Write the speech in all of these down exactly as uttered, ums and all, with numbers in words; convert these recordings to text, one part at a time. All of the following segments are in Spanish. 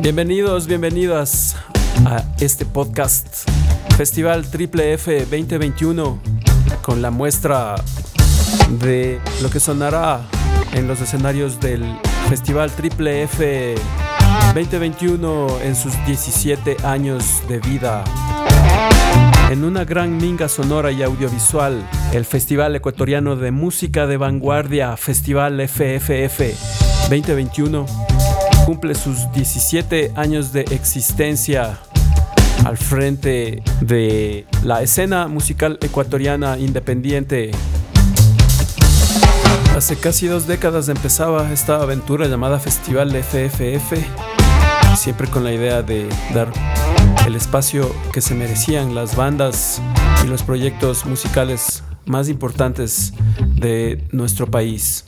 Bienvenidos, bienvenidas a este podcast Festival Triple F veinte veintiuno, con la muestra de lo que sonará en los escenarios del Festival Triple F veinte veintiuno en sus diecisiete años de vida. En una gran minga sonora y audiovisual, el Festival Ecuatoriano de Música de Vanguardia, Festival F F F veinte veintiuno, cumple sus diecisiete años de existencia al frente de la escena musical ecuatoriana independiente. Hace casi dos décadas empezaba esta aventura llamada Festival F F F, siempre con la idea de dar el espacio que se merecían las bandas y los proyectos musicales más importantes de nuestro país.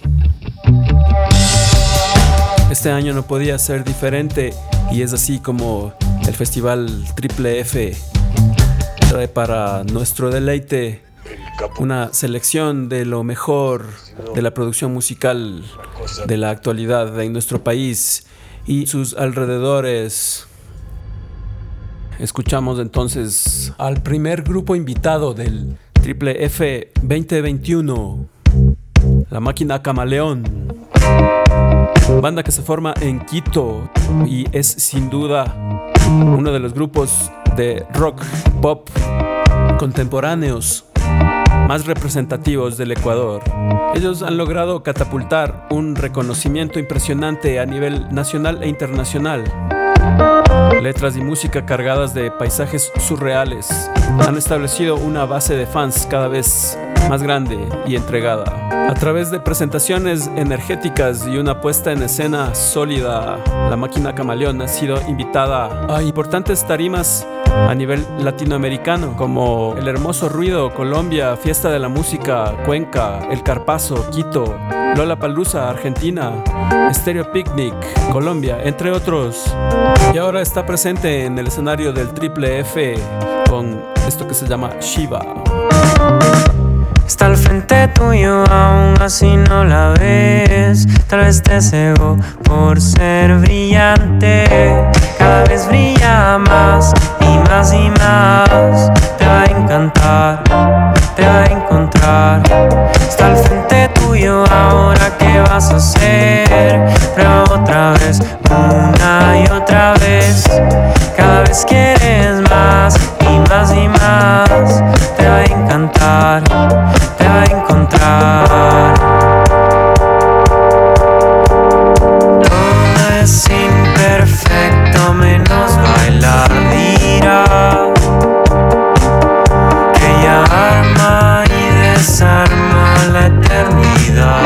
Este año no podía ser diferente, y es así como el Festival Triple F trae para nuestro deleite una selección de lo mejor de la producción musical de la actualidad en nuestro país y sus alrededores. Escuchamos entonces al primer grupo invitado del Triple F veinte veintiuno, La Máquina Camaleón, banda que se forma en Quito y es sin duda uno de los grupos de rock pop contemporáneos más representativos del Ecuador. Ellos han logrado catapultar un reconocimiento impresionante a nivel nacional e internacional. Letras y música cargadas de paisajes surreales han establecido una base de fans cada vez más grande y entregada. A través de presentaciones energéticas y una puesta en escena sólida, La Máquina Camaleón ha sido invitada a importantes tarimas a nivel latinoamericano, como El Hermoso Ruido, Colombia, Fiesta de la Música, Cuenca, El Carpazo, Quito, Lollapalooza, Argentina, Stereo Picnic, Colombia, entre otros. Y ahora está presente en el escenario del Triple F con esto que se llama Shiva. Está al frente tuyo, aún así no la ves. Tal vez te cegó por ser brillante. Cada vez brilla más y más y más. Te va a encantar, te va a encontrar. Está al frente tuyo, ahora qué vas a hacer. Prueba otra vez, una y otra vez. Cada vez quieres más y más y más. Te va a encantar, te va a encontrar. Todo es imperfecto menos bailar. Dirá que ella arma y desarma la eternidad.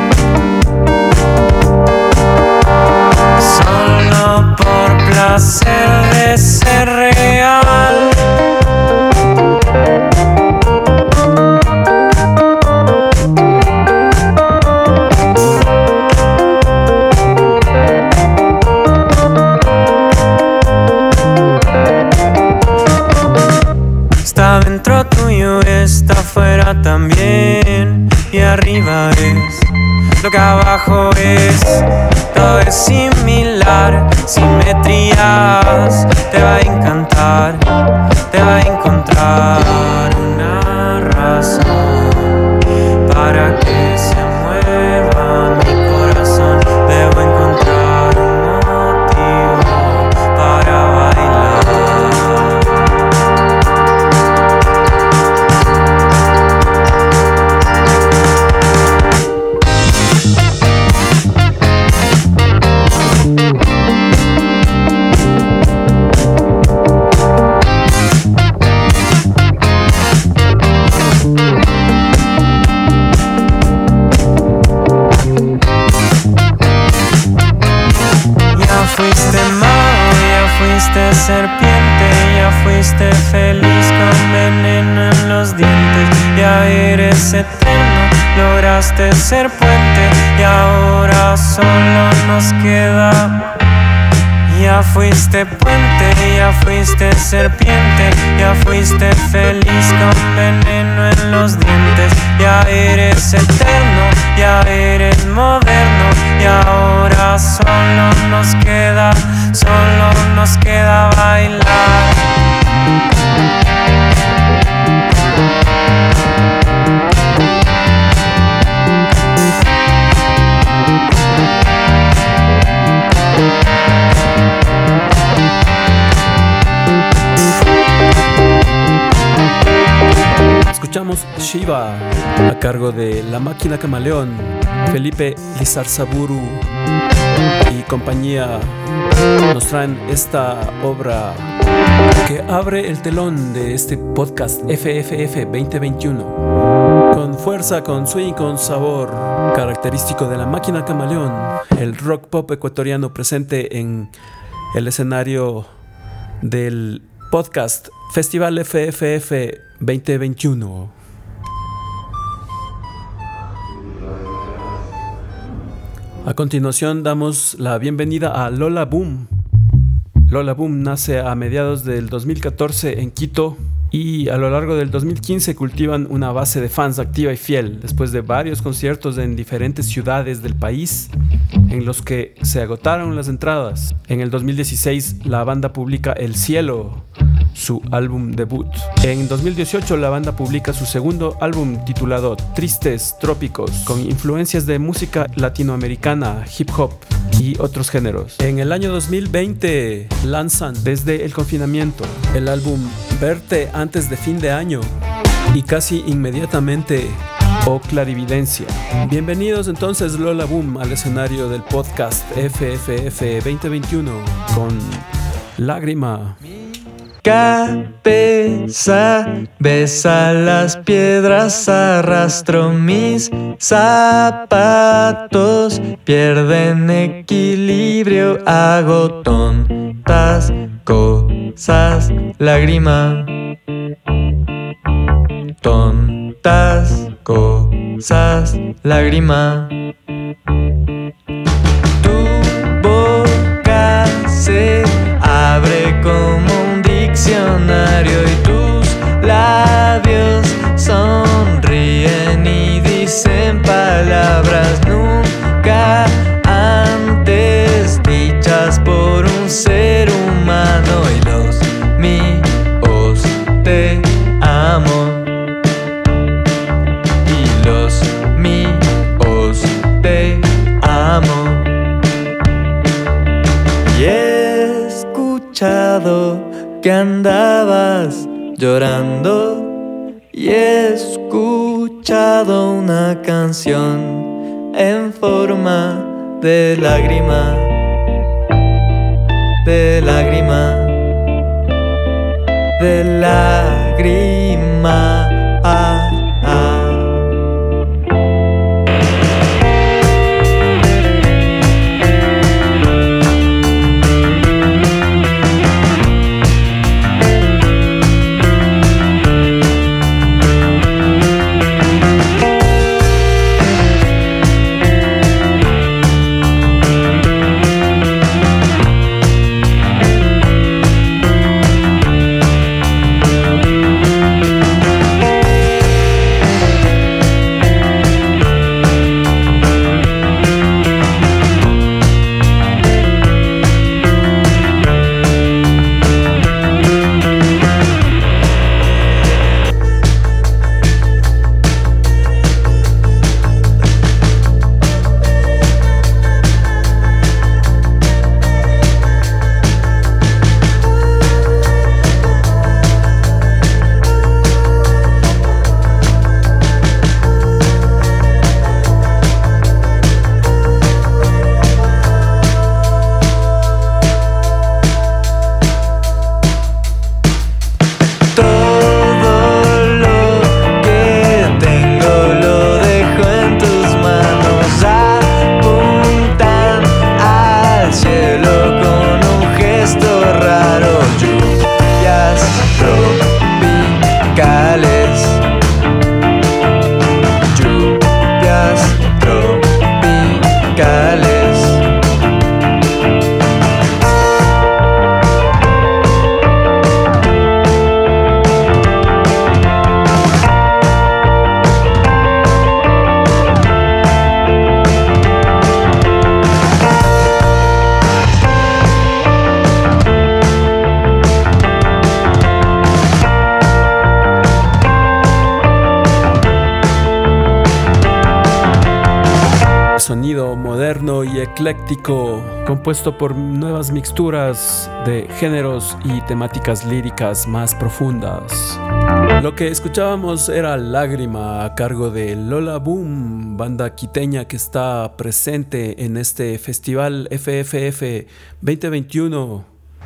Solo por placer de ser real. Está dentro tuyo, está afuera también. Y arriba es lo que abajo es. Todo es similar, simetrías. Te va a encantar, te va a encontrar una razón para que se mueva mi corazón. Debo encontrar un motivo para bailar. Fuiste mago, ya fuiste serpiente, ya fuiste feliz con veneno en los dientes. Ya eres eterno, lograste ser puente y ahora solo nos queda. Ya fuiste puente, ya fuiste serpiente, ya fuiste feliz con veneno en los dientes. Ya eres eterno, ya eres moderno y ahora solo nos queda, solo bailar. Escuchamos Shiva a cargo de La Máquina Camaleón, Felipe Lizarzaburu y compañía. Nos traen esta obra que abre el telón de este podcast F F F veinte veintiuno. Con fuerza, con swing, con sabor característico de La Máquina Camaleón, el rock pop ecuatoriano presente en el escenario del podcast Festival F F F veinte veintiuno. A continuación damos la bienvenida a Lola Boom. Lola Boom nace a mediados del dos mil catorce en Quito y a lo largo del dos mil quince cultivan una base de fans activa y fiel después de varios conciertos en diferentes ciudades del país en los que se agotaron las entradas. En el dos mil dieciséis la banda publica El Cielo, su álbum debut. En dos mil dieciocho la banda publica su segundo álbum titulado Tristes Trópicos, con influencias de música latinoamericana, hip hop y otros géneros. En el año dos mil veinte lanzan desde el confinamiento el álbum Verte antes de fin de año y casi inmediatamente O Clarividencia. Bienvenidos entonces Lola Boom al escenario del podcast F F F veinte veintiuno con Lágrima. Cabeza besa las piedras, arrastro mis zapatos, pierden equilibrio, hago tontas cosas, lágrima, tontas cosas, lágrima. Tu boca se abre como un diccionario y tus labios sonríen y dicen palabras nunca antes dichas por un ser humano, y los míos te amo, y los míos te amo. Y he escuchado que andabas llorando y he escuchado una canción en forma de lágrima, de lágrima, de lágrima. Ah, ah. sonido moderno y ecléctico, compuesto por nuevas mixturas de géneros y temáticas líricas más profundas. Lo que escuchábamos era Lágrima, a cargo de Lola Boom, banda quiteña que está presente en este festival F F F veinte veintiuno.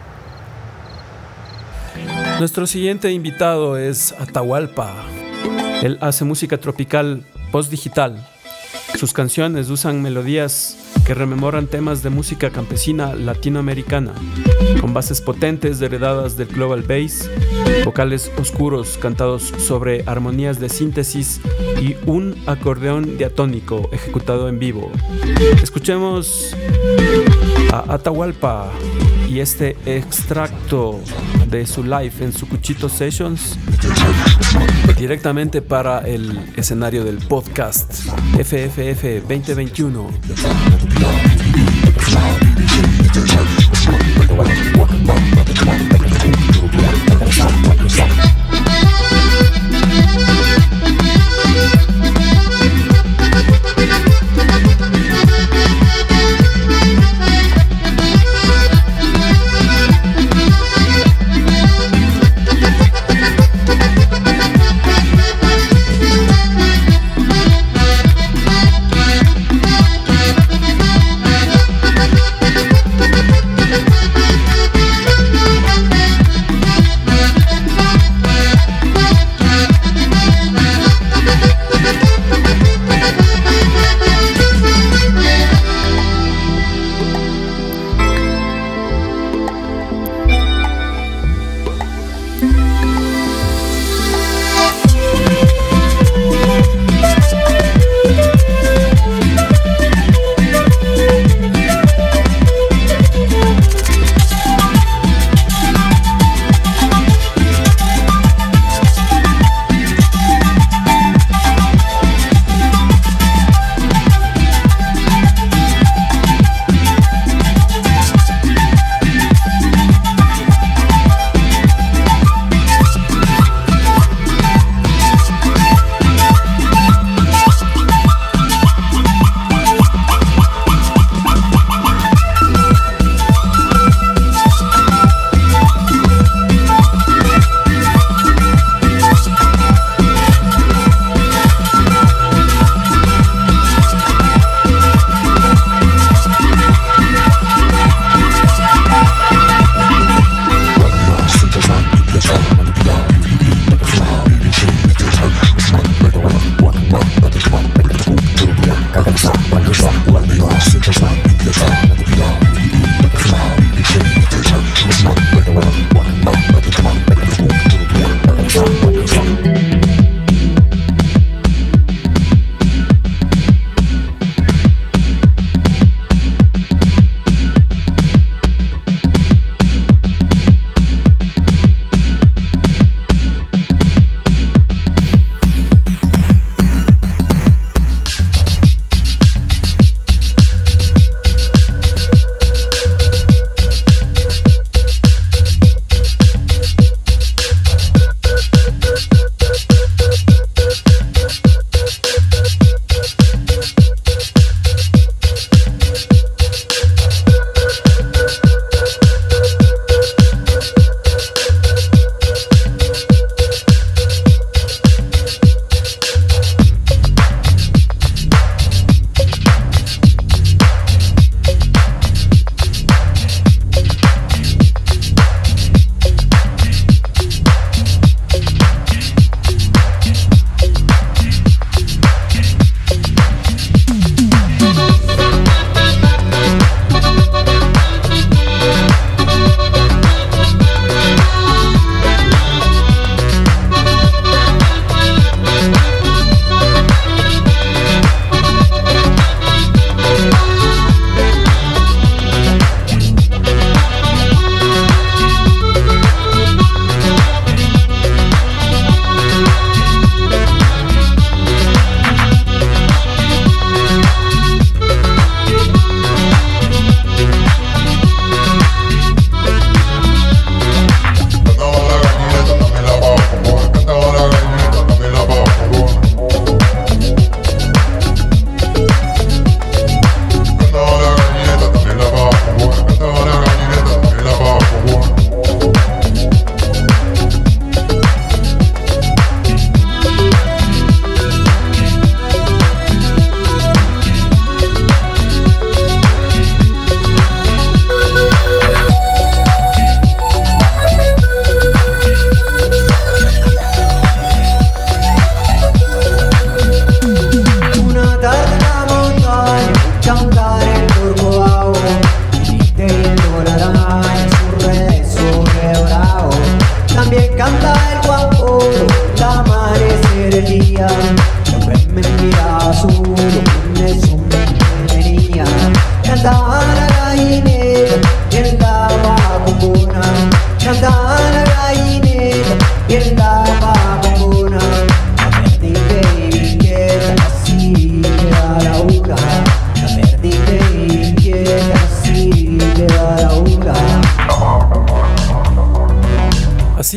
Nuestro siguiente invitado es Atahualpa. Él hace música tropical post-digital. Sus canciones usan melodías que rememoran temas de música campesina latinoamericana, con bases potentes heredadas del global bass, vocales oscuros cantados sobre armonías de síntesis y un acordeón diatónico ejecutado en vivo. Escuchemos a Atahualpa y este extracto de su live en Sucuchito Sessions directamente para el escenario del podcast F F F veinte veintiuno.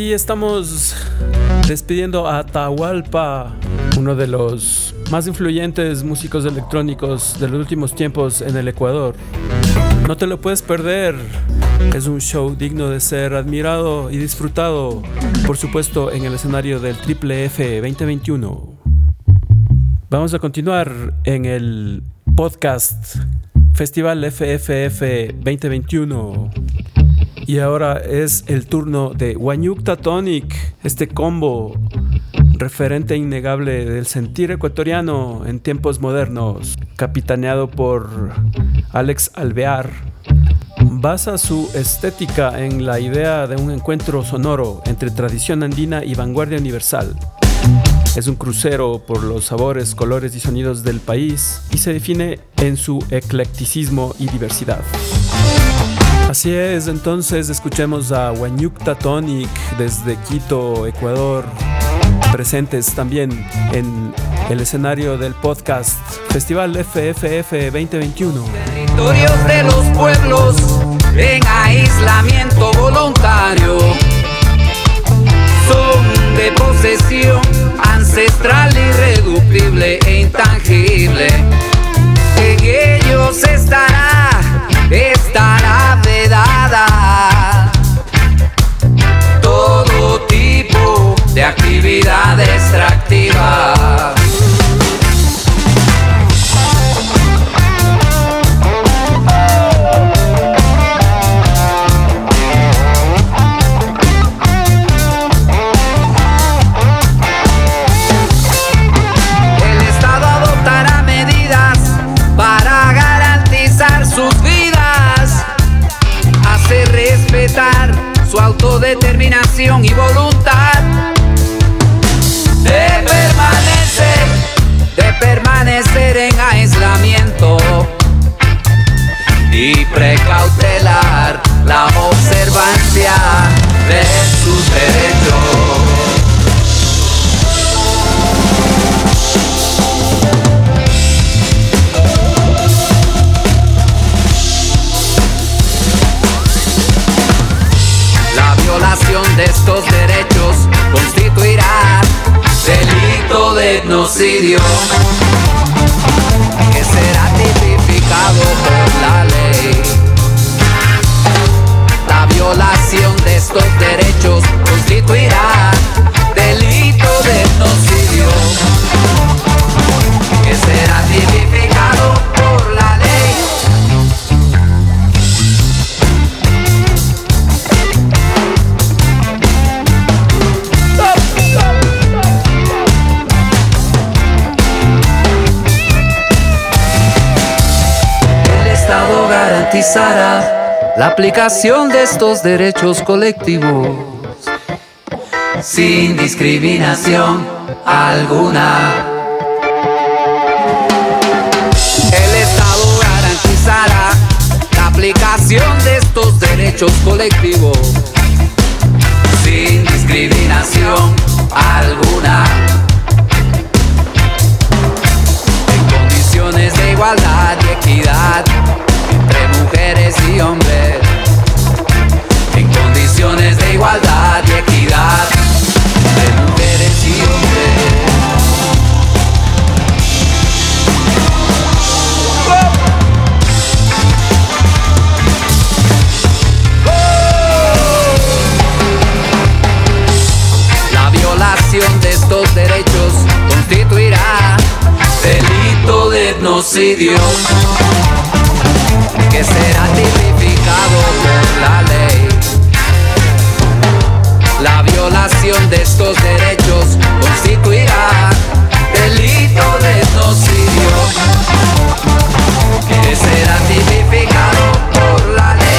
así estamos despidiendo a Atahualpa, uno de los más influyentes músicos electrónicos de los últimos tiempos en el Ecuador. No te lo puedes perder. Es un show digno de ser admirado y disfrutado, por supuesto, en el escenario del Triple F veinte veintiuno. Vamos a continuar en el podcast Festival F F F veinte veintiuno. Y ahora es el turno de Huayñucta Tonic, este combo referente innegable del sentir ecuatoriano en tiempos modernos, capitaneado por Alex Alvear. Basa su estética en la idea de un encuentro sonoro entre tradición andina y vanguardia universal. Es un crucero por los sabores, colores y sonidos del país y se define en su eclecticismo y diversidad. Así es, entonces escuchemos a Huayñucta Tonic desde Quito, Ecuador, presentes también en el escenario del podcast Festival F F F veinte veintiuno. Territorios de los pueblos en aislamiento voluntario son de posesión ancestral, irreductible e intangible. En ellos estará, estará vedada todo tipo de actividad extractiva. Su autodeterminación y voluntad de permanecer, de permanecer en aislamiento y precautelar la observancia de sus derechos. Violación de estos derechos constituirá delito de etnocidio que será tipificado por la ley. La violación de estos derechos constituirá delito de etnocidio que será tipificado por la ley. Garantizará la aplicación de estos derechos colectivos sin discriminación alguna. El Estado garantizará la aplicación de estos derechos colectivos sin discriminación alguna. En condiciones de igualdad y equidad entre mujeres y hombres, en condiciones de igualdad y equidad entre mujeres y hombres. La violación de estos derechos constituirá delito de etnocidio que será tipificado por la ley. La violación de estos derechos constituirá delito de etnocidio que será tipificado por la ley.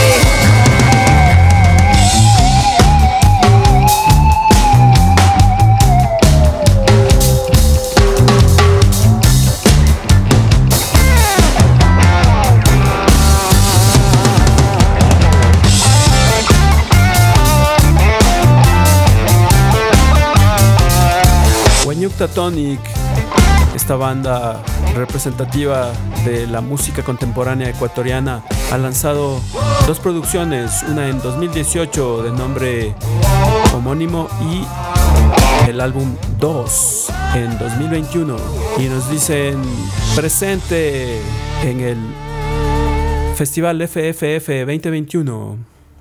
Huayñucta Tonic, esta banda representativa de la música contemporánea ecuatoriana, ha lanzado dos producciones, una en dos mil dieciocho de nombre homónimo y el álbum dos en dos mil veintiuno, y nos dicen presente en el Festival F F F veinte veintiuno.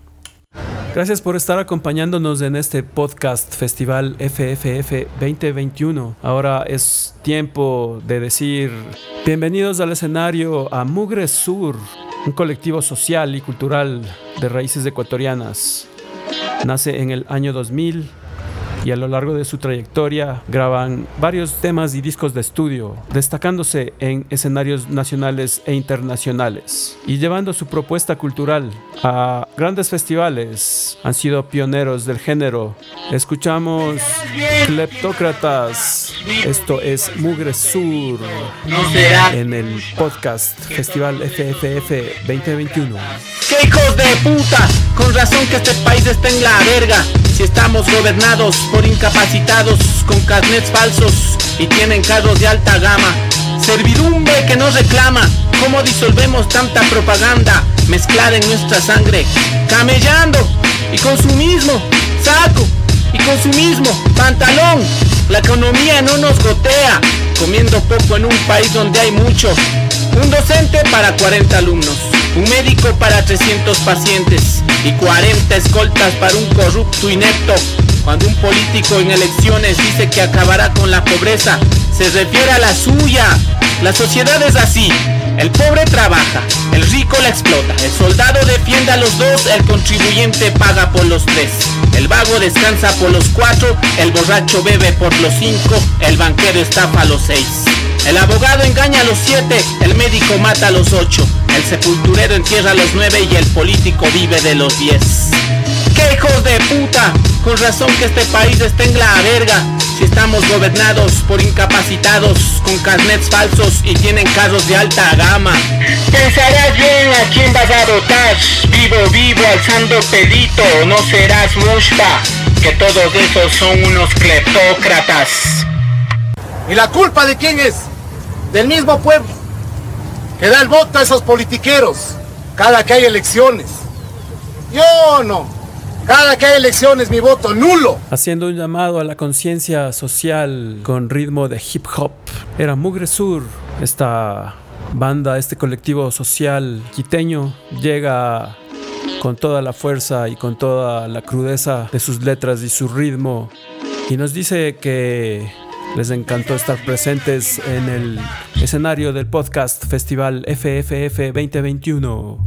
Gracias por estar acompañándonos en este podcast Festival F F F veinte veintiuno. Ahora es tiempo de decir bienvenidos al escenario a Mugre Sur, un colectivo social y cultural de raíces ecuatorianas. Nace en el año dos mil y a lo largo de su trayectoria graban varios temas y discos de estudio, destacándose en escenarios nacionales e internacionales y llevando su propuesta cultural a grandes festivales. Han sido pioneros del género. Escuchamos Cleptócratas. Esto es Mugre Sur en el podcast Festival F F F veinte veintiuno. ¡Qué hijos de puta! Con razón que este país está en la verga. Si estamos gobernados por incapacitados con carnets falsos y tienen carros de alta gama. Servidumbre que nos reclama. ¿Cómo disolvemos tanta propaganda mezclada en nuestra sangre? Camellando y consumismo, saco y consumismo, pantalón. La economía no nos gotea, comiendo poco en un país donde hay mucho. Un docente para cuarenta alumnos, un médico para trescientos pacientes y cuarenta escoltas para un corrupto inepto. Cuando un político en elecciones dice que acabará con la pobreza, se refiere a la suya. La sociedad es así. El pobre trabaja, el rico la explota, el soldado defiende a los dos, el contribuyente paga por los tres, el vago descansa por los cuatro, el borracho bebe por los cinco, el banquero estafa a los seis. El abogado engaña a los siete, el médico mata a los ocho, el sepulturero entierra a los nueve y el político vive de los diez. ¡Qué hijos de puta! Con razón que este país está en la verga. Si estamos gobernados por incapacitados con carnets falsos y tienen carros de alta gama. Pensarás bien a quién vas a votar. Vivo, vivo, alzando pelito. No serás mushpa, que todos esos son unos cleptócratas. ¿Y la culpa de quién es? Del mismo pueblo, que da el voto a esos politiqueros cada que hay elecciones. Yo no. Cada que hay elecciones, mi voto nulo. Haciendo un llamado a la conciencia social con ritmo de hip hop, era Mugre Sur. Esta banda, este colectivo social quiteño, llega con toda la fuerza y con toda la crudeza de sus letras y su ritmo, y nos dice que les encantó estar presentes en el escenario del podcast Festival F F F veinte veintiuno.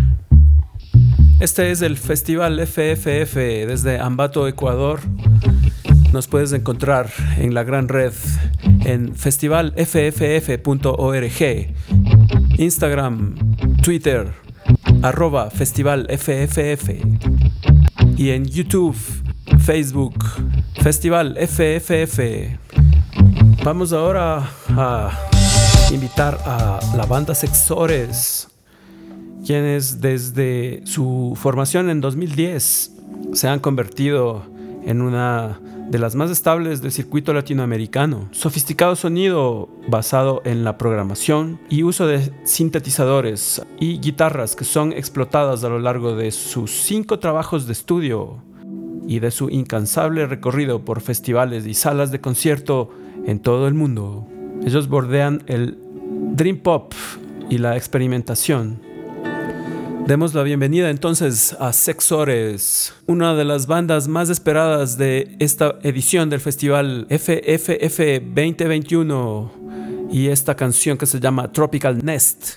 Este es el Festival F F F desde Ambato, Ecuador. Nos puedes encontrar en la gran red en festival f f f punto org, Instagram, Twitter, arroba Festival F F F, y en YouTube, Facebook, Festival F F F. Vamos ahora a invitar a la banda Sexores, quienes desde su formación en dos mil diez se han convertido en una de las más estables del circuito latinoamericano. Sofisticado sonido basado en la programación y uso de sintetizadores y guitarras que son explotadas a lo largo de sus cinco trabajos de estudio y de su incansable recorrido por festivales y salas de concierto en todo el mundo. Ellos bordean el dream pop y la experimentación. Demos la bienvenida entonces a Sexores, una de las bandas más esperadas de esta edición del Festival F F F veinte veintiuno, y esta canción que se llama Tropical Nest.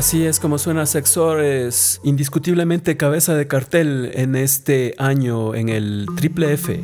Así es como suena Sexor, es indiscutiblemente cabeza de cartel en este año en el Triple F.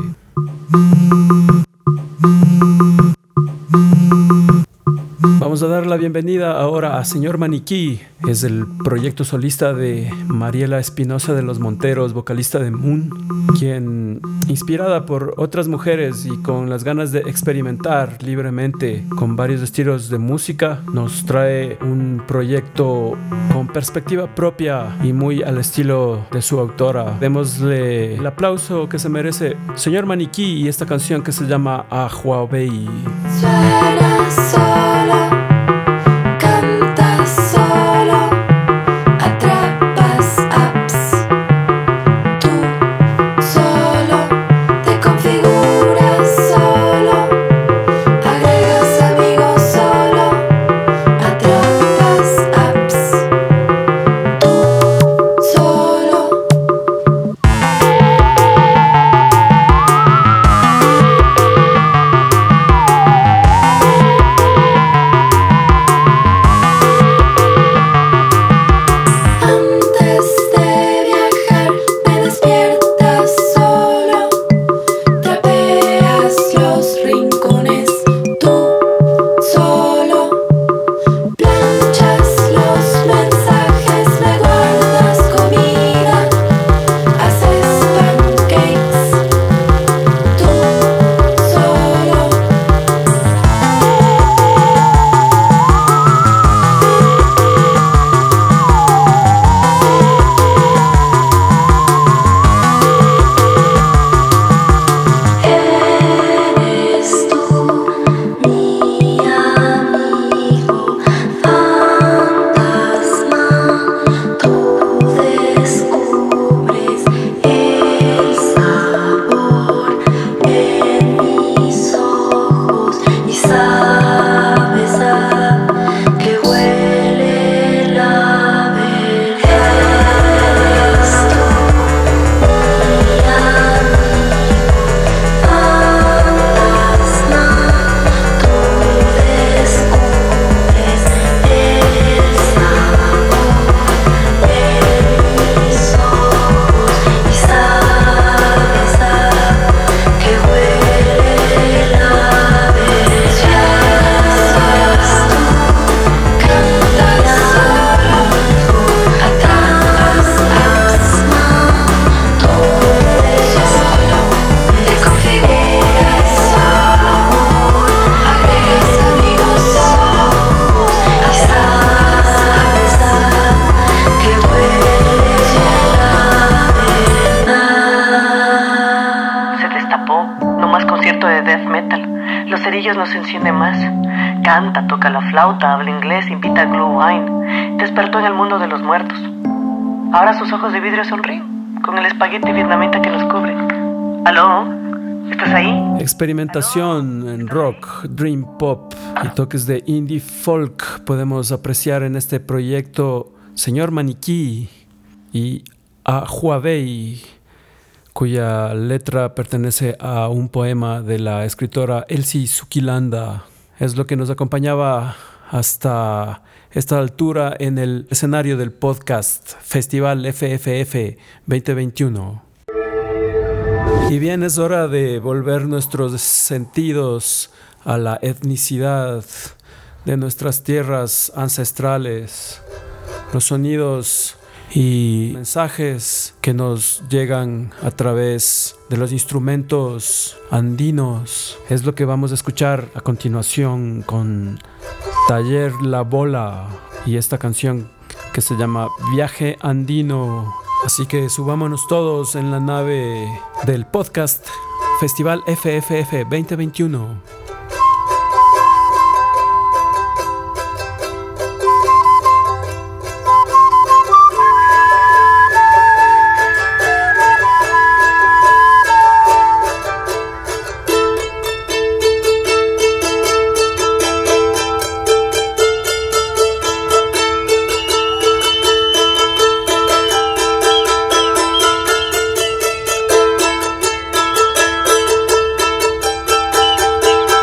Vamos a dar la bienvenida ahora a Señor Maniquí. Es el proyecto solista de Mariela Espinosa de los Monteros, vocalista de Moon, quien, inspirada por otras mujeres y con las ganas de experimentar libremente con varios estilos de música, nos trae un proyecto con perspectiva propia y muy al estilo de su autora. Démosle el aplauso que se merece Señor Maniquí y esta canción que se llama A Huawei. Suena solo, cantas solo, atrapas apps. Tú solo te configuras solo, agregas amigos solo, atrapas apps. Tú solo. Antes de viajar te despiertas solo, trapeas los rincones tú solo, planchas los mensajes, me guardas comida, haces pancakes tú solo. Eres tú, mi amigo fantasma. Tú descubres el sabor en mis ojos y sabes a que huele la verdad. Eres tú, mi amigo fantasma. Tú descubres el sabor en mis ojos y sabes a que huele la verdad. Cantas solo, atrapas asma. Tú solo te configuras solo, agregas amigos solo y sabes a que huele la verdad. Se destapó, no más concierto de death metal. Los cerillos no se encienden más. Canta, toca la flauta, habla inglés, invita a Glue Wine. Despertó en el mundo de los muertos. Ahora sus ojos de vidrio sonríen, con el espagueti vietnamita que los cubre. ¿Aló? ¿Estás ahí? Experimentación en rock, dream pop y toques de indie folk podemos apreciar en este proyecto Señor Maniquí y A Huawei, cuya letra pertenece a un poema de la escritora Elsie Sukilanda. Es lo que nos acompañaba hasta esta altura en el escenario del podcast Festival F F F veinte veintiuno. Y bien, es hora de volver nuestros sentidos a la etnicidad de nuestras tierras ancestrales, los sonidos y mensajes que nos llegan a través de los instrumentos andinos. Es lo que vamos a escuchar a continuación con Taller La Bola y esta canción que se llama Viaje Andino. Así que subámonos todos en la nave del podcast Festival F F F veinte veintiuno. Tú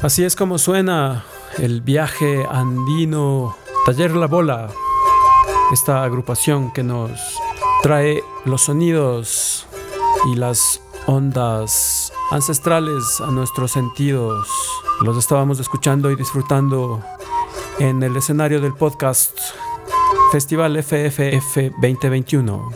Así es como suena el viaje andino Taller La Bola, esta agrupación que nos trae los sonidos y las ondas ancestrales a nuestros sentidos. Los estábamos escuchando y disfrutando en el escenario del podcast Festival F F F veinte veintiuno.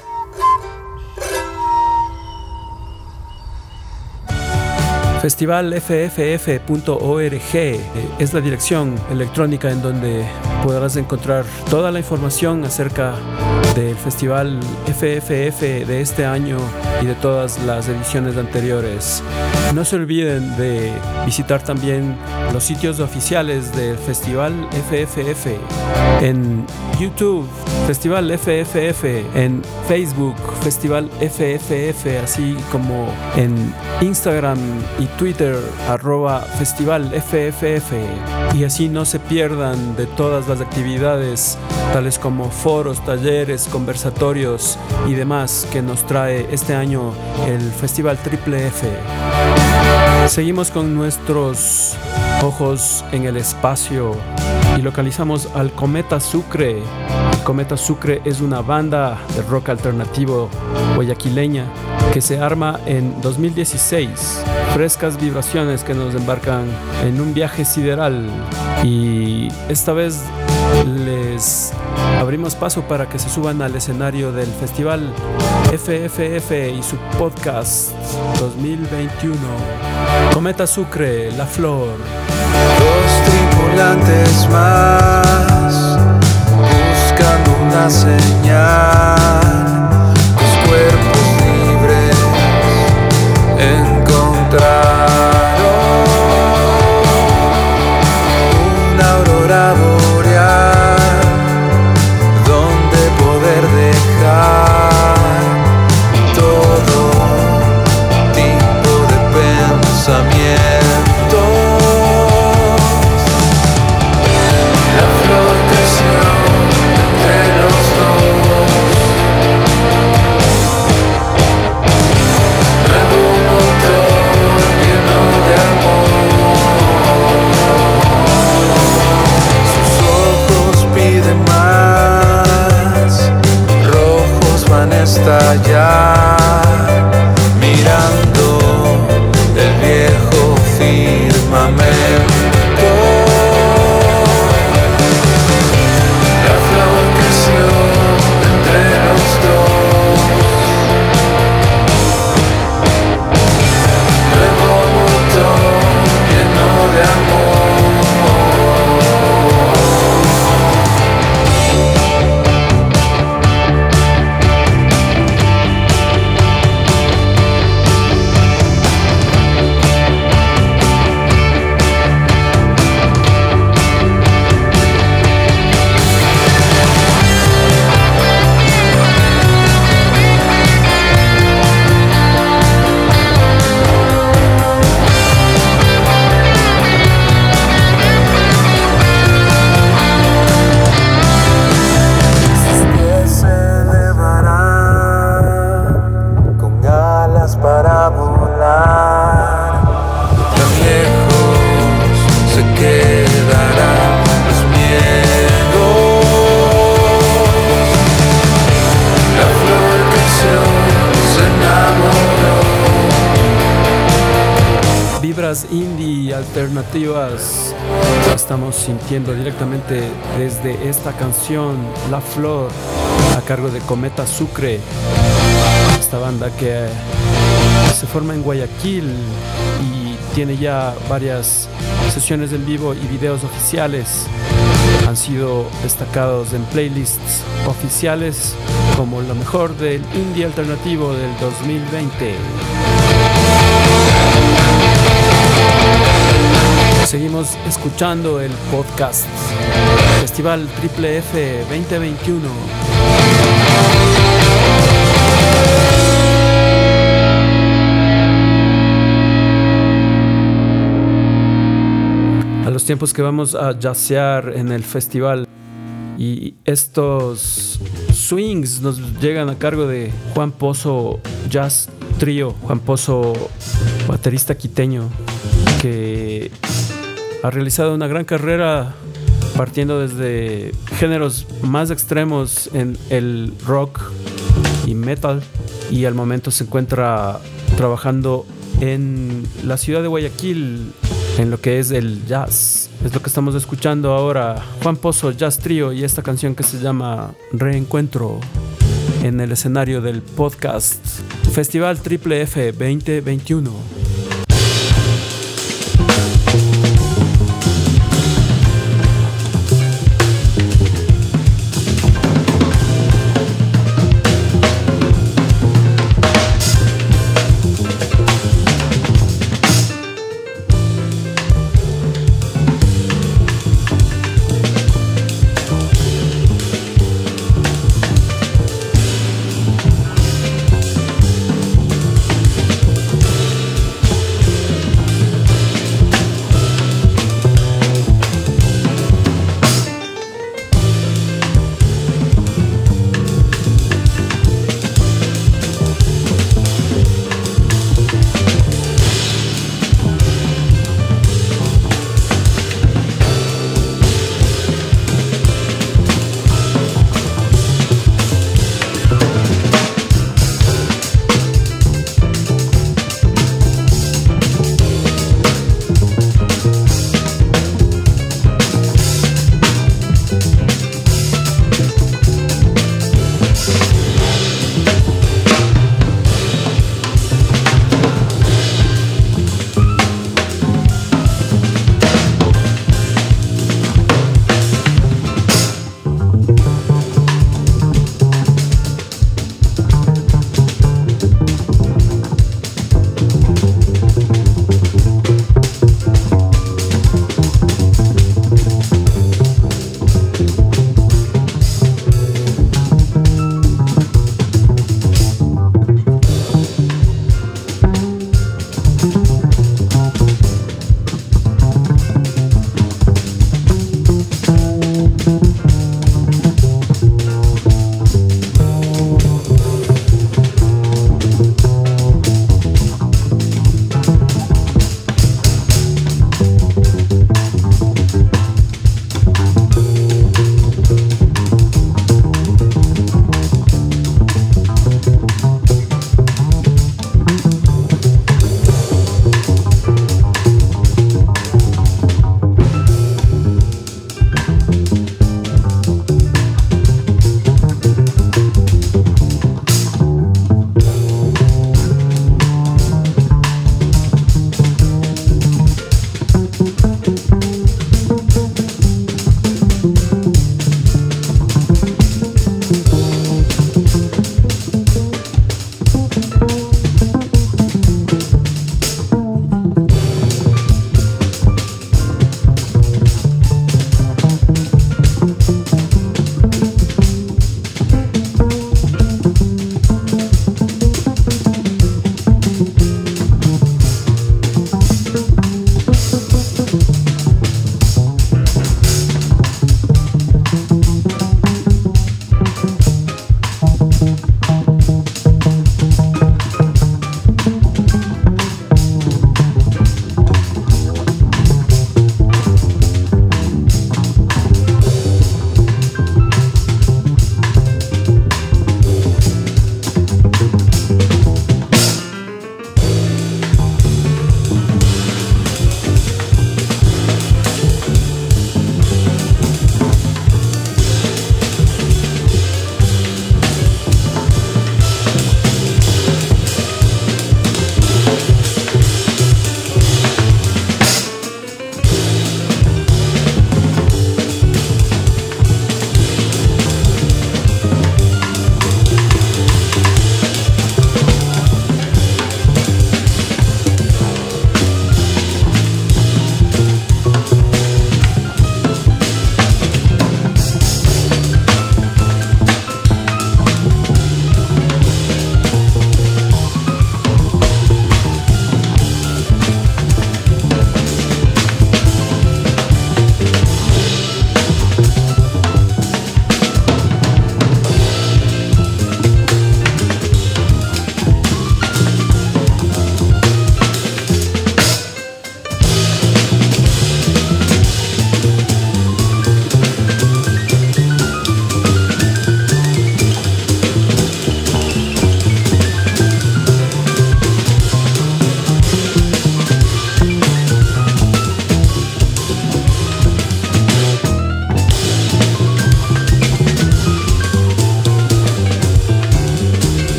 festival f f f punto org es la dirección electrónica en donde podrás encontrar toda la información acerca del Festival F F F de este año y de todas las ediciones anteriores. No se olviden de visitar también los sitios oficiales del Festival F F F en YouTube, Festival F F F, en Facebook, Festival F F F, así como en Instagram y Twitter, arroba Festival F F F, y así no se pierdan de todas las actividades, tales como foros, talleres, conversatorios y demás que nos trae este año el Festival Triple F. Seguimos con nuestros ojos en el espacio y localizamos al Cometa Sucre. El Cometa Sucre es una banda de rock alternativo guayaquileña que se arma en dos mil dieciséis. Frescas vibraciones que nos embarcan en un viaje sideral, y esta vez les abrimos paso para que se suban al escenario del Festival F F F y su podcast dos mil veintiuno. Cometa Sucre, La Flor. Dos tripulantes más buscando una señal, dos cuerpos libres encontraron una aurora boreal donde poder dejar todo tipo de pensamientos. La flor creció entre los dos, luego un motor lleno de amor. Sus ojos piden más, rojos van a estallar, mirando el viejo firmamento. La flor creció entre los dos, luego un motor lleno de amor. Para volar, tan lejos se quedarán los miedos. La flor creció, se enamoró. Vibras indie alternativas que estamos sintiendo directamente desde esta canción La Flor, a cargo de Cometa Sucre, esta banda que se forma en Guayaquil y tiene ya varias sesiones en vivo y videos oficiales. Han sido destacados en playlists oficiales como lo mejor del indie alternativo del dos mil veinte. Seguimos escuchando el podcast Festival Triple F veinte veintiuno. A los tiempos que vamos a jazzear en el festival, y estos swings nos llegan a cargo de Juan Pozo Jazz Trio. Juan Pozo, baterista quiteño, que Ha realizado una gran carrera partiendo desde géneros más extremos en el rock y metal, y al momento se encuentra trabajando en la ciudad de Guayaquil en lo que es el jazz. Es lo que estamos escuchando ahora, Juan Pozo Jazz Trio, y esta canción que se llama Reencuentro, en el escenario del podcast Festival Triple F veinte veintiuno.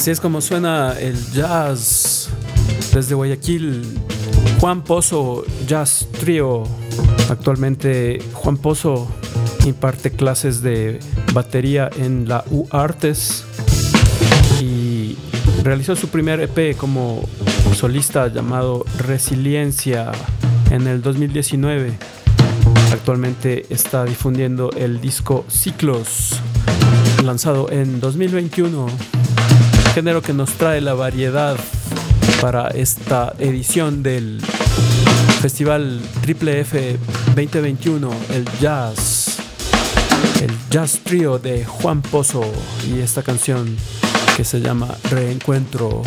Así es como suena el jazz desde Guayaquil. Juan Pozo Jazz Trio. Actualmente Juan Pozo imparte clases de batería en la U Artes y realizó su primer E P como solista llamado Resiliencia en el dos mil diecinueve. Actualmente está difundiendo el disco Ciclos, lanzado en dos mil veintiuno, género que nos trae la variedad para esta edición del Festival Triple F veinte veintiuno, el jazz, el jazz trío de Juan Pozo y esta canción que se llama Reencuentro.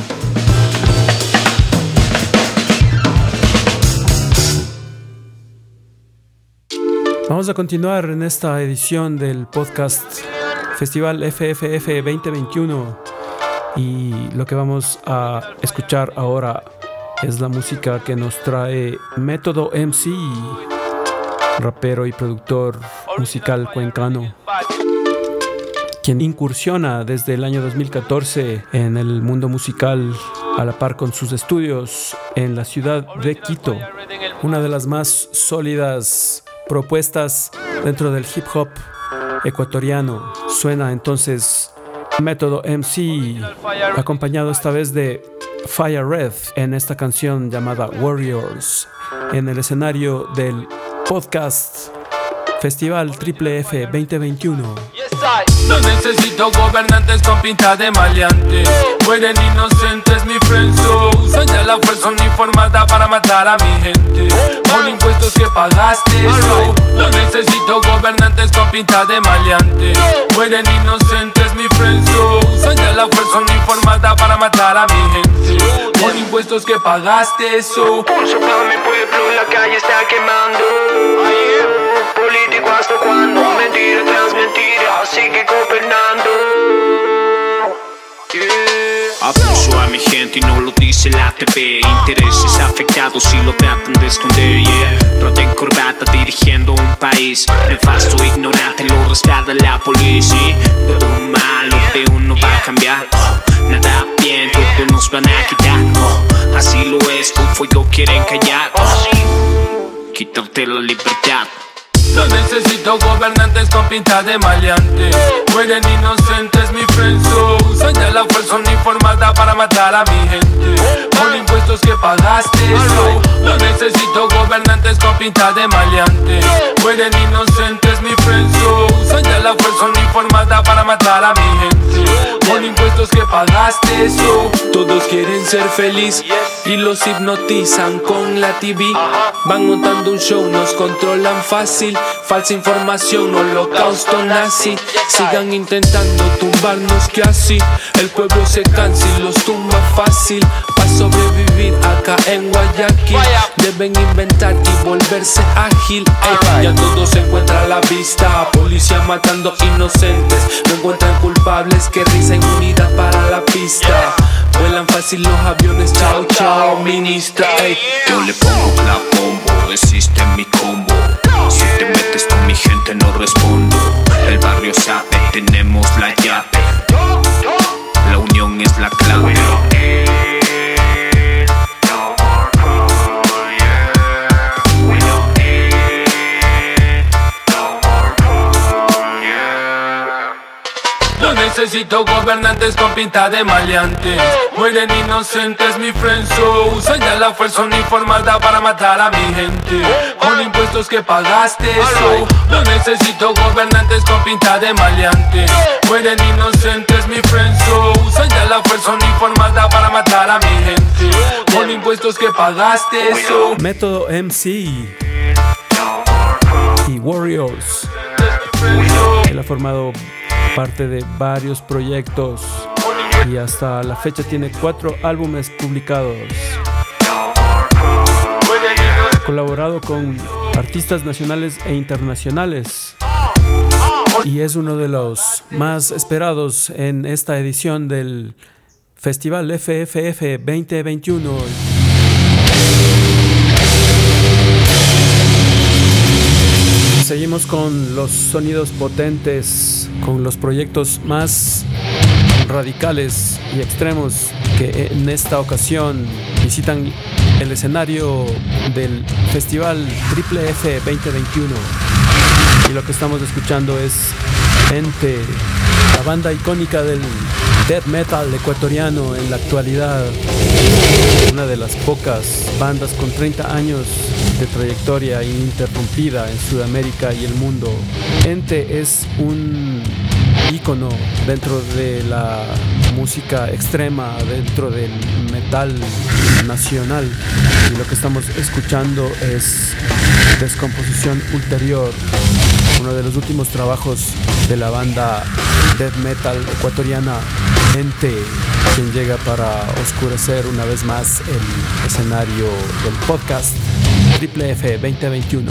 Vamos a continuar en esta edición del podcast Festival F F F veinte veintiuno y lo que vamos a escuchar ahora es la música que nos trae Método M C, rapero y productor musical cuencano, quien incursiona desde el año dos mil catorce en el mundo musical a la par con sus estudios en la ciudad de Quito, una de las más sólidas propuestas dentro del hip hop ecuatoriano. Suena entonces Método M C, acompañado esta vez de Fire Red en esta canción llamada Warriors, en el escenario del podcast Festival Triple F veinte veintiuno. No necesito gobernantes con pinta de maleante. Mueren inocentes, mi friendzo. Usan ya la fuerza uniformada para matar a mi gente. Con impuestos que pagaste, so. No necesito gobernantes con pinta de maleante. Mueren inocentes, mi friendzo. Usan ya la fuerza uniformada para matar a mi gente. Con impuestos que pagaste, so. Pulso para mi pueblo, la calle está quemando. Político hasta cuando, mentira tras mentira, sigue gobernando. Yeah. Abuso a mi gente y no lo dice la T V. Intereses afectados y lo tratan de esconder, yeah. Roda en corbata dirigiendo un país nefasto, ignorante, lo respalda la policía. Todo malo de uno va a cambiar, oh, nada bien, todo nos van a quitar, oh, así lo es, con fuego quieren callar, oh, quitarte la libertad. No necesito gobernantes con pinta de maleante. Mueren inocentes, mi friendzo. Usan ya la fuerza uniformada para matar a mi gente. Con impuestos que pagaste, so. No necesito gobernantes con pinta de maleante. Mueren inocentes, mi friendzo. Usan ya la fuerza uniformada para matar a mi gente. Con impuestos que pagaste, so. Todos quieren ser feliz y los hipnotizan con la T V. Van montando un show, nos controlan fácil. Falsa información, holocausto nazi. Sigan intentando tumbarnos que así el pueblo se cansa y los tumba fácil. Para sobrevivir acá en Guayaquil deben inventar y volverse ágil, ey. Ya todo se encuentra a la vista. Policía matando inocentes, no encuentran culpables. Que risa, inmunidad para la pista. Vuelan fácil los aviones, chao chao ministra, ey. Yo le pongo clap bombo, existe mi combo. Si te metes con mi gente no respondo. El barrio sabe, tenemos la llave. La unión es la clave. No necesito gobernantes con pinta de maleante. Mueren inocentes, mi friendzo. Usan ya la fuerza uniformada para matar a mi gente. Con impuestos que pagaste, so. No necesito gobernantes con pinta de maleante. Mueren inocentes, mi friendzo. Usan ya la fuerza uniformada para matar a mi gente. Con impuestos que pagaste, so. Método M C y Warriors. Él ha formado parte de varios proyectos y hasta la fecha tiene cuatro álbumes publicados. Ha colaborado con artistas nacionales e internacionales y es uno de los más esperados en esta edición del Festival F F F veinte veintiuno. Seguimos con los sonidos potentes, con los proyectos más tan radicales y extremos que en esta ocasión visitan el escenario del Festival Triple F veinte veintiuno. Y lo que estamos escuchando es Ente, la banda icónica del death metal ecuatoriano en la actualidad, una de las pocas bandas con treinta años de trayectoria ininterrumpida en Sudamérica y el mundo. Ente es un ícono dentro de la música extrema, dentro del metal nacional, y lo que estamos escuchando es Descomposición Ulterior, uno de los últimos trabajos de la banda death metal ecuatoriana Ente, quien llega para oscurecer una vez más el escenario del podcast Triple F veinte veintiuno.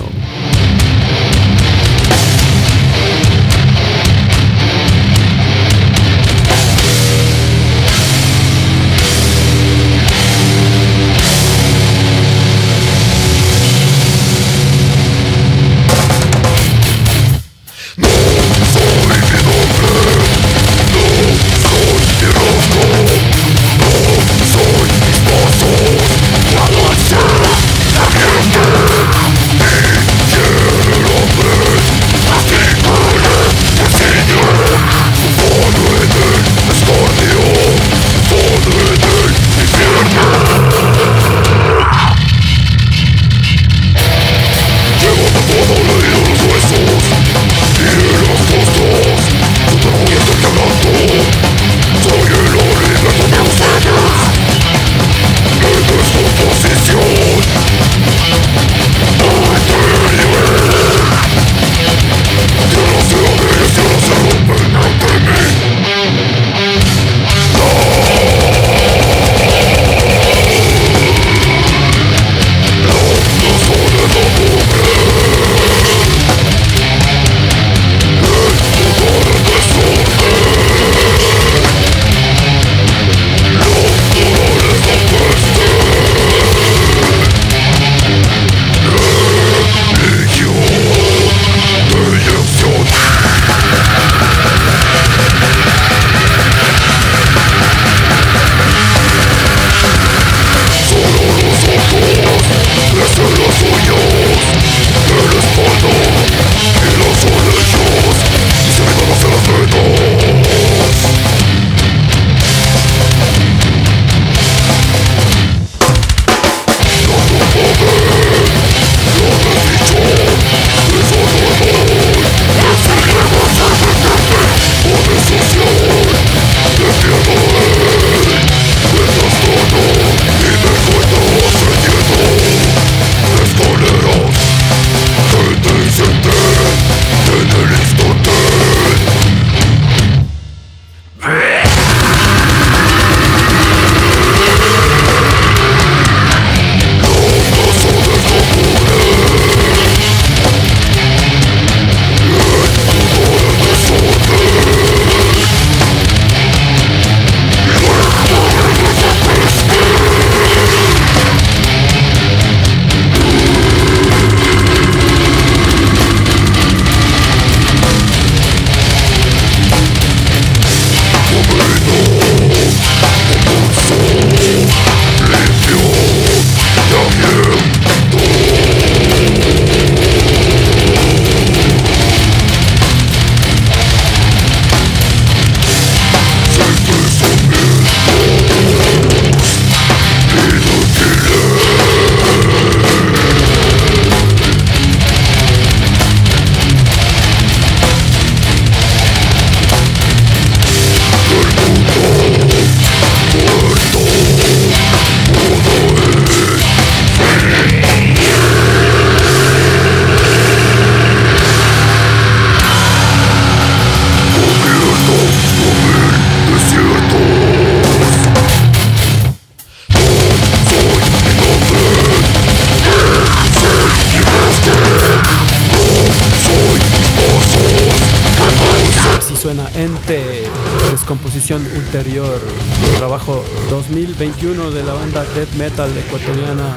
Suena Ente, Descomposición Ulterior, trabajo dos mil veintiuno de la banda death metal ecuatoriana,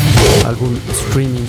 álbum Streaming,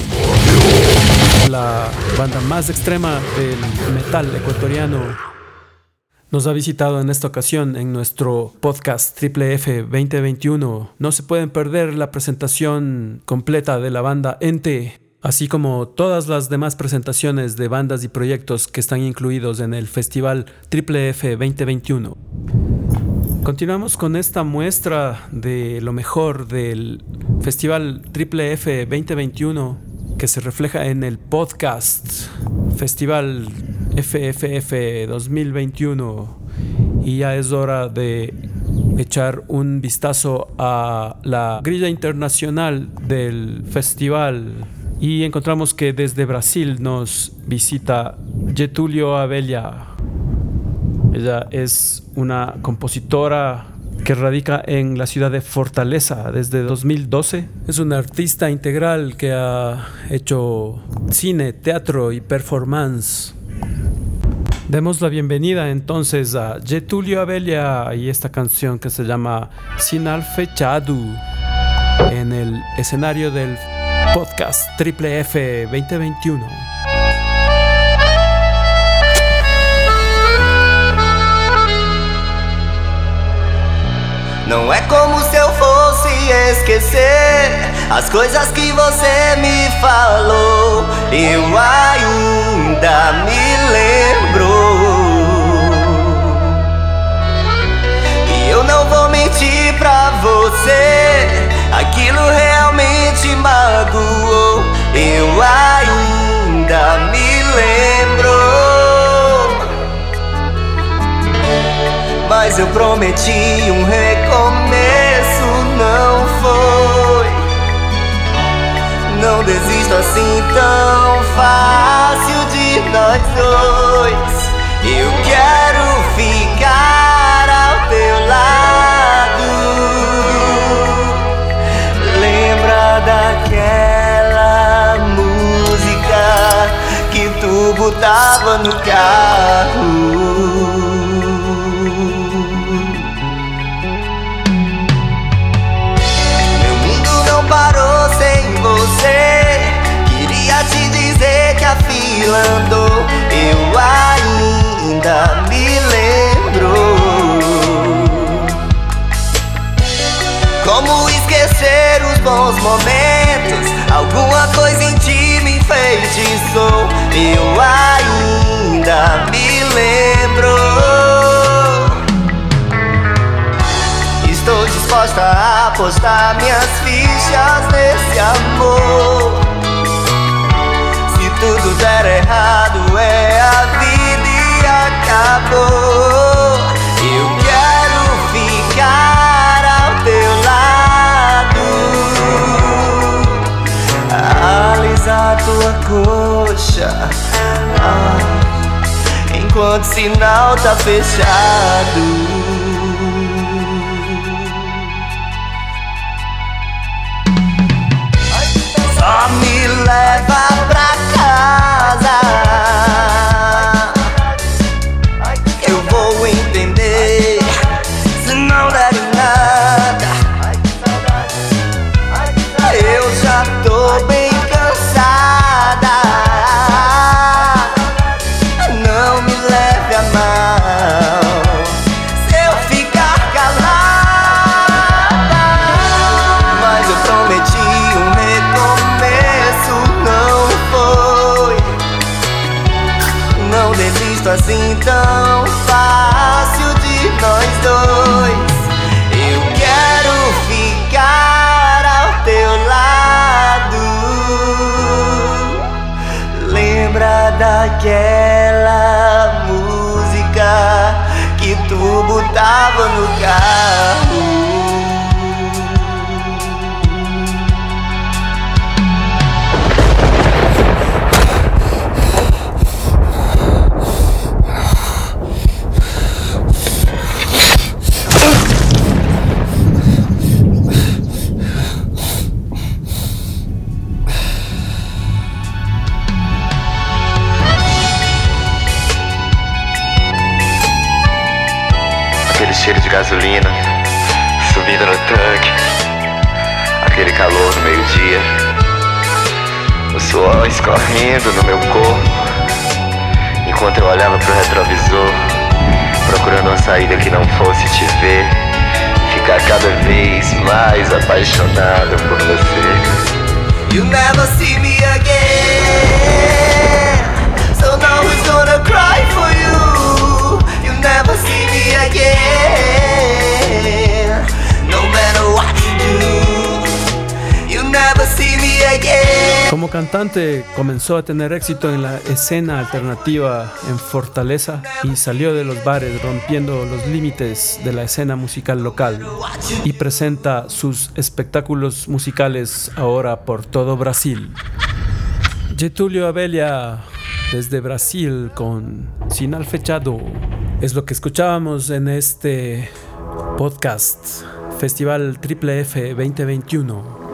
la banda más extrema del metal ecuatoriano. nos ha visitado en esta ocasión en nuestro podcast Triple F veinte veintiuno. No se pueden perder la presentación completa de la banda Ente, así como todas las demás presentaciones de bandas y proyectos que están incluidos en el Festival Triple F veinte veintiuno. Continuamos con esta muestra de lo mejor del Festival Triple F veinte veintiuno que se refleja en el podcast Festival F F F dos mil veintiuno, y ya es hora de echar un vistazo a la grilla internacional del festival y encontramos que desde Brasil nos visita Getúlio Abelha. Ella es una compositora que radica en la ciudad de Fortaleza desde dos mil doce. Es una artista integral que ha hecho cine, teatro y performance. Demos la bienvenida entonces a Getúlio Abelha y esta canción que se llama Sinal Fechado en el escenario del podcast Triple F veinte veintiuno. Não é como se eu fosse esquecer as coisas que você me falou. Eu ainda me lembro. E eu não vou mentir pra você, aquilo realmente magoou. Eu ainda me lembro. Mas eu prometi um recomeço, não foi. Não desisto assim tão fácil de nós dois. Eu quero ficar ao teu lado. Lembra daquela música que tu botava no carro? Parou sem você. Queria te dizer que a fila andou. Eu ainda me lembro. Como esquecer os bons momentos? Alguma coisa em ti me enfeitiçou. Eu ainda me lembro. Estou disposta a apostar minhas fichas nesse amor. Se tudo der errado é a vida e acabou. Eu quero ficar ao teu lado, alisar tua coxa, ah, enquanto o sinal tá fechado. Só me leva pra casa, eu vou entender. Se não der em nada, eu já tô bem cansada. Não me leve a mal se eu ficar calada. Mas eu prometi um recomeço, não foi. Não desisto assim tão fácil de nós dois. Eu quero ficar ao teu lado. Lembra daquela música que tu botava no carro? Aquele cheiro de gasolina subindo no tanque, aquele calor no meio-dia, o suor escorrendo no meu corpo, enquanto eu olhava pro retrovisor, procurando uma saída que não fosse te ver, ficar cada vez mais apaixonado por você. You never see me again, so no one's gonna cry for you. You never see me again, no matter what you do. You never see me again. Como cantante comenzó a tener éxito en la escena alternativa en Fortaleza y salió de los bares rompiendo los límites de la escena musical local y presenta sus espectáculos musicales ahora por todo Brasil. Getúlio Abelha desde Brasil con Sinal Fechado es lo que escuchábamos en este podcast Festival Triple F veinte veintiuno.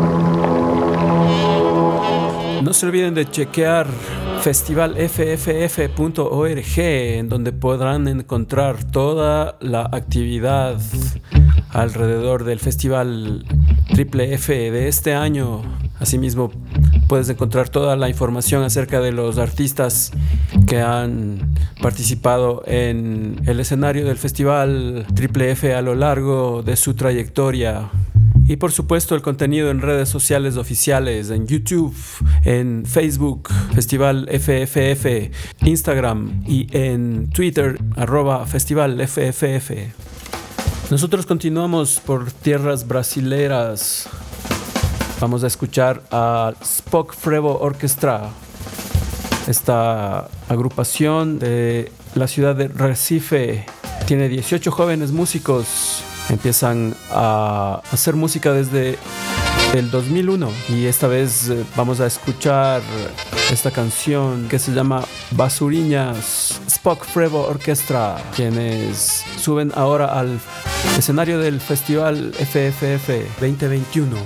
No se olviden de chequear festival f f f punto org, en donde podrán encontrar toda la actividad alrededor del festival Triple F de este año. Asimismo, puedes encontrar toda la información acerca de los artistas que han participado en el escenario del festival Triple F a lo largo de su trayectoria. Y por supuesto el contenido en redes sociales oficiales, en YouTube, en Facebook, Festival F F F, Instagram y en Twitter, arroba Festival F F F. Nosotros continuamos por tierras brasileras. Vamos a escuchar a Spock Frevo Orchestra, esta agrupación de la ciudad de Recife. Tiene dieciocho jóvenes músicos. Empiezan a hacer música desde el dos mil uno y esta vez vamos a escuchar esta canción que se llama Basuriñas. Spock Frevo Orchestra, quienes suben ahora al escenario del Festival F F F veinte veintiuno.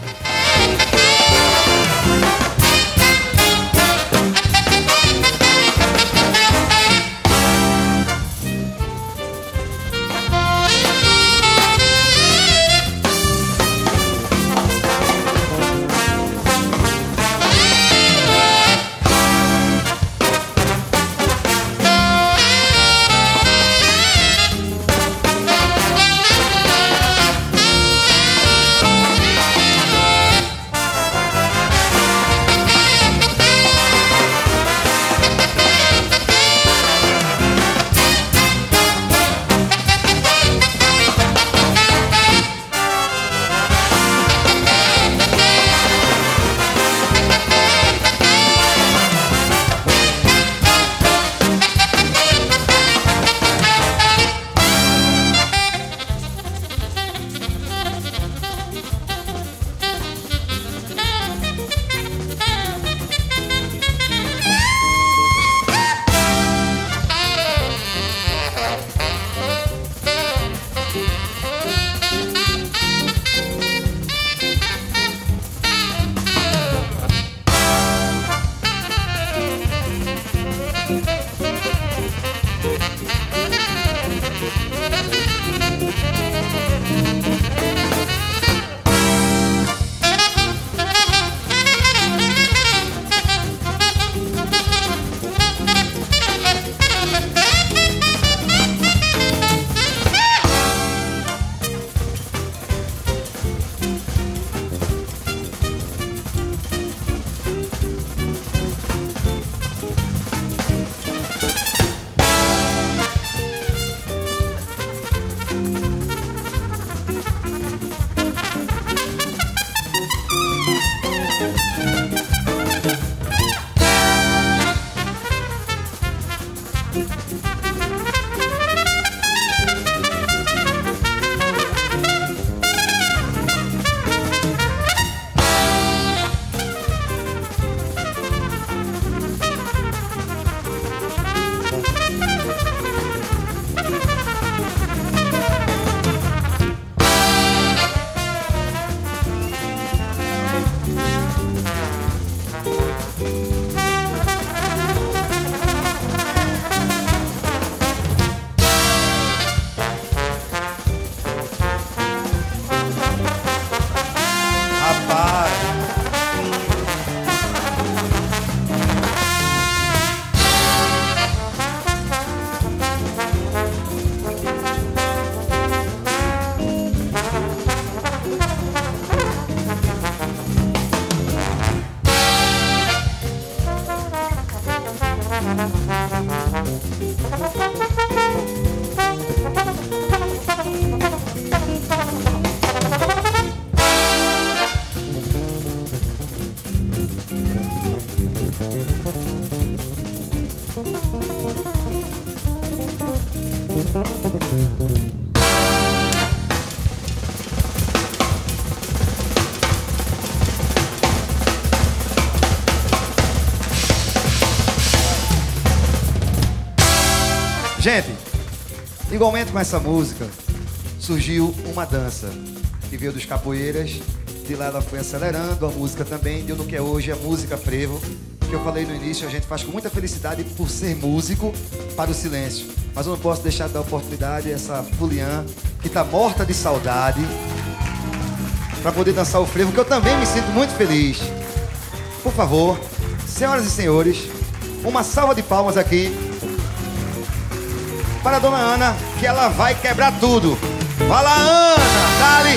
Gente, igualmente com essa música, surgiu uma dança que veio dos capoeiras. De lá ela foi acelerando, a música também deu no que é hoje a música frevo, que eu falei no início, a gente faz com muita felicidade por ser músico para o silêncio. Mas eu não posso deixar de dar oportunidade a essa Fulian, que tá morta de saudade, para poder dançar o frevo, que eu também me sinto muito feliz. Por favor, senhoras e senhores, uma salva de palmas aqui para a dona Ana, que ela vai quebrar tudo. Vai lá, Ana, dale!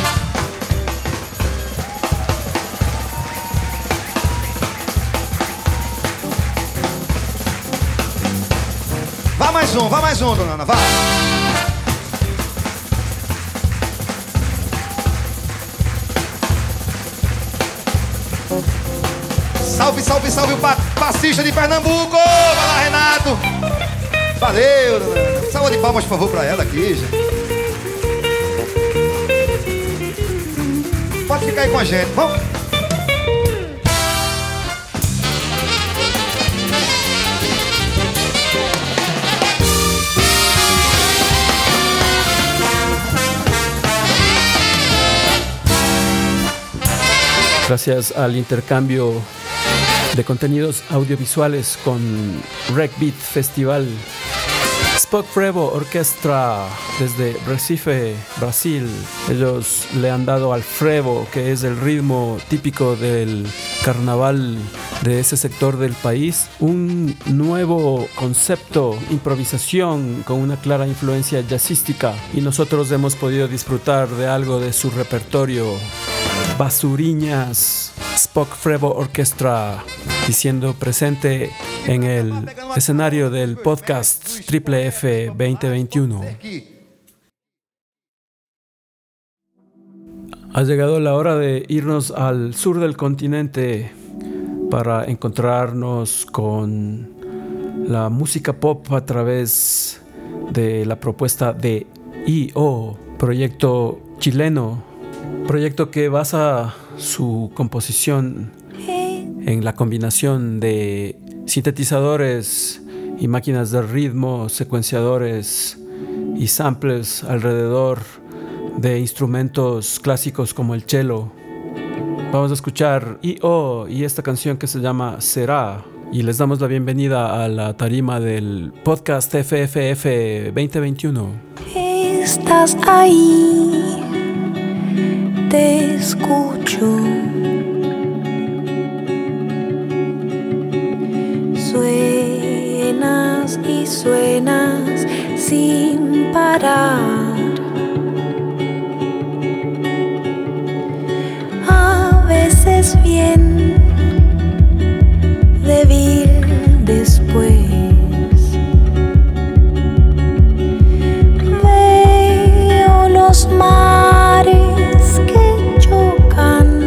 Vá mais um, vá mais um, dona Ana, vá! Salve, salve, salve o pa passista de Pernambuco! Vai lá, Renato! Valeu, dona Ana! Salva de palmas, por favor, pra ela aqui, gente. Pode ficar aí com a gente, vamos? Gracias al intercambio de contenidos audiovisuales con Rec Beat Festival, Spock Frevo Orquestra desde Recife, Brasil. Ellos le han dado al frevo, que es el ritmo típico del carnaval de ese sector del país, un nuevo concepto, improvisación con una clara influencia jazzística, y nosotros hemos podido disfrutar de algo de su repertorio. Basuriñas, Spock Frevo Orquestra, diciendo presente en el escenario del podcast Triple F veinte veintiuno. Ha llegado la hora de irnos al sur del continente para encontrarnos con la música pop a través de la propuesta de I O, proyecto chileno. Proyecto que basa su composición en la combinación de sintetizadores y máquinas de ritmo, secuenciadores y samples alrededor de instrumentos clásicos como el cello. Vamos a escuchar I O y esta canción que se llama Será, y les damos la bienvenida a la tarima del podcast F F F veinte veintiuno. Estás ahí, te escucho. Suenas y suenas sin parar. A veces bien, débil después. Veo los mares que chocan.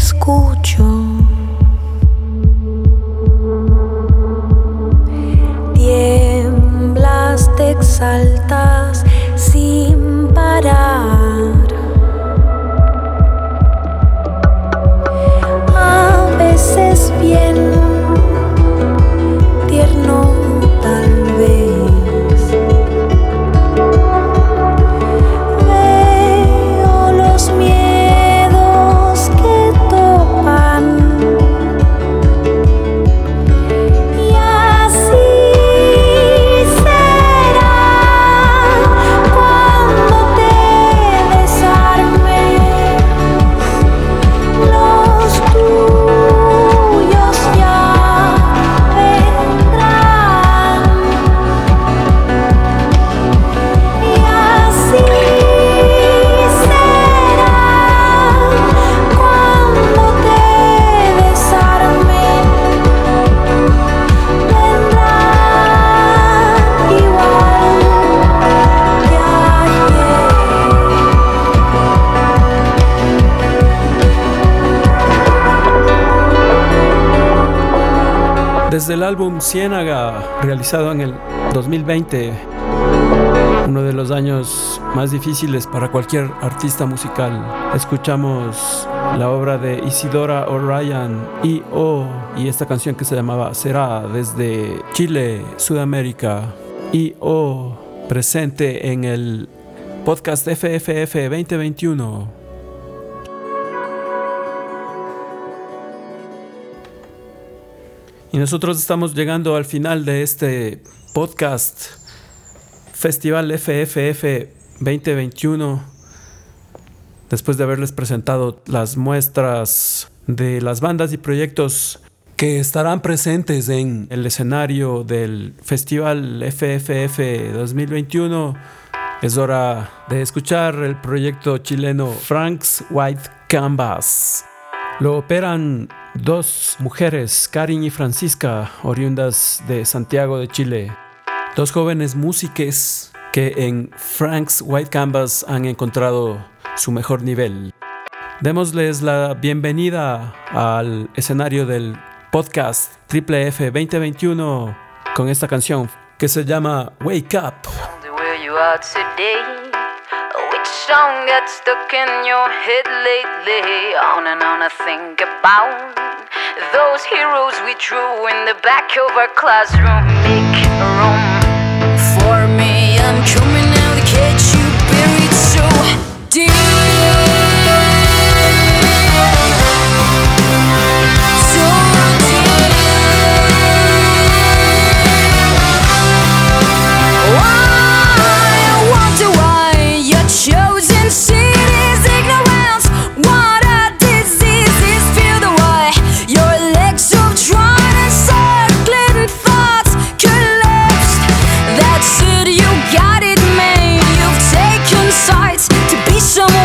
escucho. Tiemblas, te exaltas sin parar. A veces bien tierno tal vez. Veo los miedos que topan y así será cuando te desarmes. Los tuyos ya vendrán y así será cuando te desarmen. Vendrán igual que ayer. Desde el álbum Ciénaga, realizado en el dos mil veinte, uno de los años más difíciles para cualquier artista musical, escuchamos la obra de Isidora O'Ryan, I O, y esta canción que se llamaba Será, desde Chile, Sudamérica. I O, presente en el podcast F F F veinte veintiuno. Y nosotros estamos llegando al final de este podcast Festival F F F veinte veintiuno, después de haberles presentado las muestras de las bandas y proyectos que estarán presentes en el escenario del Festival F F F dos mil veintiuno. Es hora de escuchar el proyecto chileno Frank's White Canvas. Lo operan dos mujeres, Karin y Francisca, oriundas de Santiago de Chile. Dos jóvenes músiques que en Frank's White Canvas han encontrado su mejor nivel. Démosles la bienvenida al escenario del podcast Triple F veinte veintiuno con esta canción que se llama Wake Up. Which song got stuck in your head lately? On and on I think about those heroes we drew in the back of our classroom. Make room for me, I'm coming out to catch you buried so deep. So deep. I wonder why your chosen city's ignorance. What a disease is feel the way your legs have drawn and circling thoughts collapsed. That's it, you got it made. You've taken sides to be someone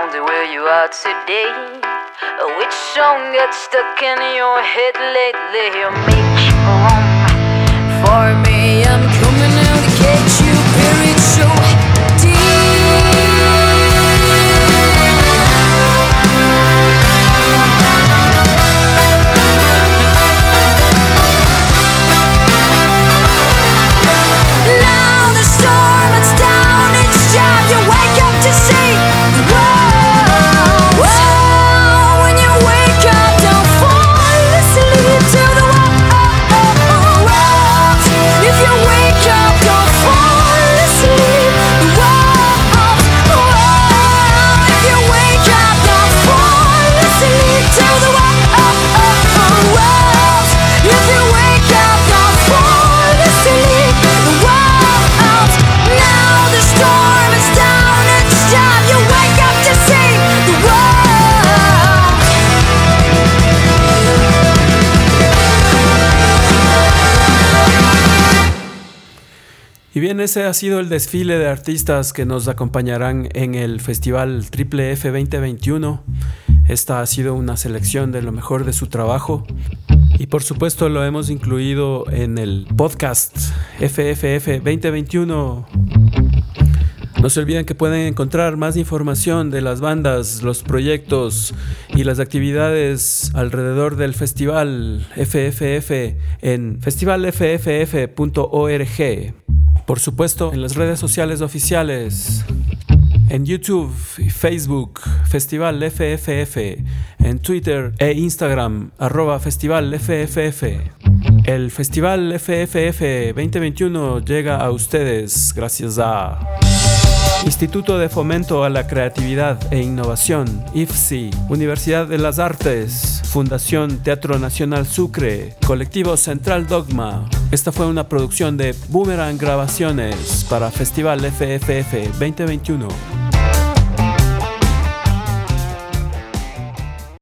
wonder where you are today. Which song got stuck in your head lately? Make room for me, I'm coming out to catch you buried so deep. Now the storm is down, it's time you wake up to see the world. Whoa, when you wake up, don't fall asleep to the world. If you wake up, don't fall asleep. The world. If you wake up, don't fall asleep to the world. If you wake up, don't fall asleep. The world. Now the storm is down, it's time you wake up to see the world. Y bien, ese ha sido el desfile de artistas que nos acompañarán en el Festival Triple F veinte veintiuno. Esta ha sido una selección de lo mejor de su trabajo. Y por supuesto lo hemos incluido en el podcast F F F veinte veintiuno. No se olviden que pueden encontrar más información de las bandas, los proyectos y las actividades alrededor del festival F F F en festival f f f punto org. Por supuesto, en las redes sociales oficiales, en YouTube y Facebook, Festival F F F, en Twitter e Instagram, arroba Festival F F F. El Festival F F F veinte veintiuno llega a ustedes gracias a Instituto de Fomento a la Creatividad e Innovación, I F C I, Universidad de las Artes, Fundación Teatro Nacional Sucre, Colectivo Central Dogma. Esta fue una producción de Boomerang Grabaciones para Festival F F F veinte veintiuno.